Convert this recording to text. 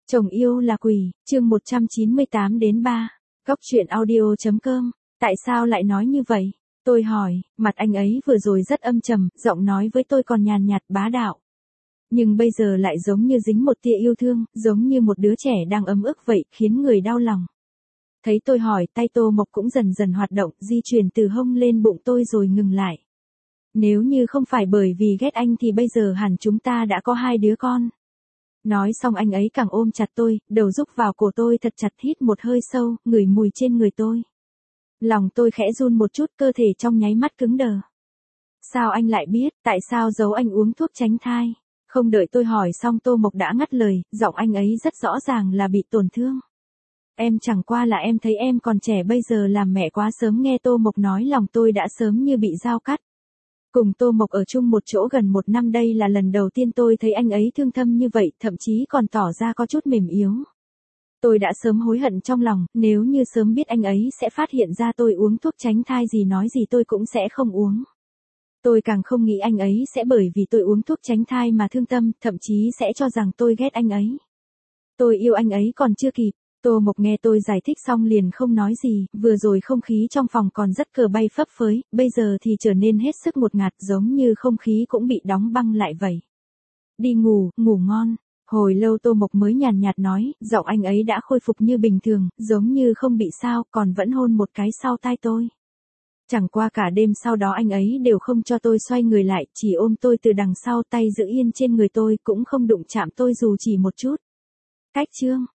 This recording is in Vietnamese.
Chồng yêu là quỷ, chương 198 đến 3. Góc truyện audio.com. Tại sao lại nói như vậy? Tôi hỏi, mặt anh ấy vừa rồi rất âm trầm, giọng nói với tôi còn nhàn nhạt bá đạo. Nhưng bây giờ lại giống như dính một tia yêu thương, giống như một đứa trẻ đang ấm ức vậy, khiến người đau lòng. Thấy tôi hỏi, tay Tô Mộc cũng dần dần hoạt động, di chuyển từ hông lên bụng tôi rồi ngừng lại. Nếu như không phải bởi vì ghét anh thì bây giờ hẳn chúng ta đã có 2 đứa con. Nói xong anh ấy càng ôm chặt tôi, đầu rúc vào cổ tôi thật chặt, hít một hơi sâu, ngửi mùi trên người tôi. Lòng tôi khẽ run một chút, cơ thể trong nháy mắt cứng đờ. Sao anh lại biết, tại sao giấu anh uống thuốc tránh thai? Không đợi tôi hỏi xong Tô Mộc đã ngắt lời, giọng anh ấy rất rõ ràng là bị tổn thương. Em chẳng qua là em thấy em còn trẻ, bây giờ làm mẹ quá sớm. Nghe Tô Mộc nói lòng tôi đã sớm như bị dao cắt. Cùng Tô Mộc ở chung một chỗ gần 1 năm, đây là lần đầu tiên tôi thấy anh ấy thương thâm như vậy, thậm chí còn tỏ ra có chút mềm yếu. Tôi đã sớm hối hận trong lòng, nếu như sớm biết anh ấy sẽ phát hiện ra tôi uống thuốc tránh thai gì nói gì tôi cũng sẽ không uống. Tôi càng không nghĩ anh ấy sẽ bởi vì tôi uống thuốc tránh thai mà thương tâm, thậm chí sẽ cho rằng tôi ghét anh ấy. Tôi yêu anh ấy còn chưa kịp. Tô Mộc nghe tôi giải thích xong liền không nói gì, vừa rồi không khí trong phòng còn rất cờ bay phấp phới, bây giờ thì trở nên hết sức ngột ngạt, giống như không khí cũng bị đóng băng lại vậy. Đi ngủ, ngủ ngon. Hồi lâu Tô Mộc mới nhàn nhạt nói, giọng anh ấy đã khôi phục như bình thường, giống như không bị sao, còn vẫn hôn một cái sau tai tôi. Chẳng qua cả đêm sau đó anh ấy đều không cho tôi xoay người lại, chỉ ôm tôi từ đằng sau, tay giữ yên trên người tôi, cũng không đụng chạm tôi dù chỉ một chút. Cách chương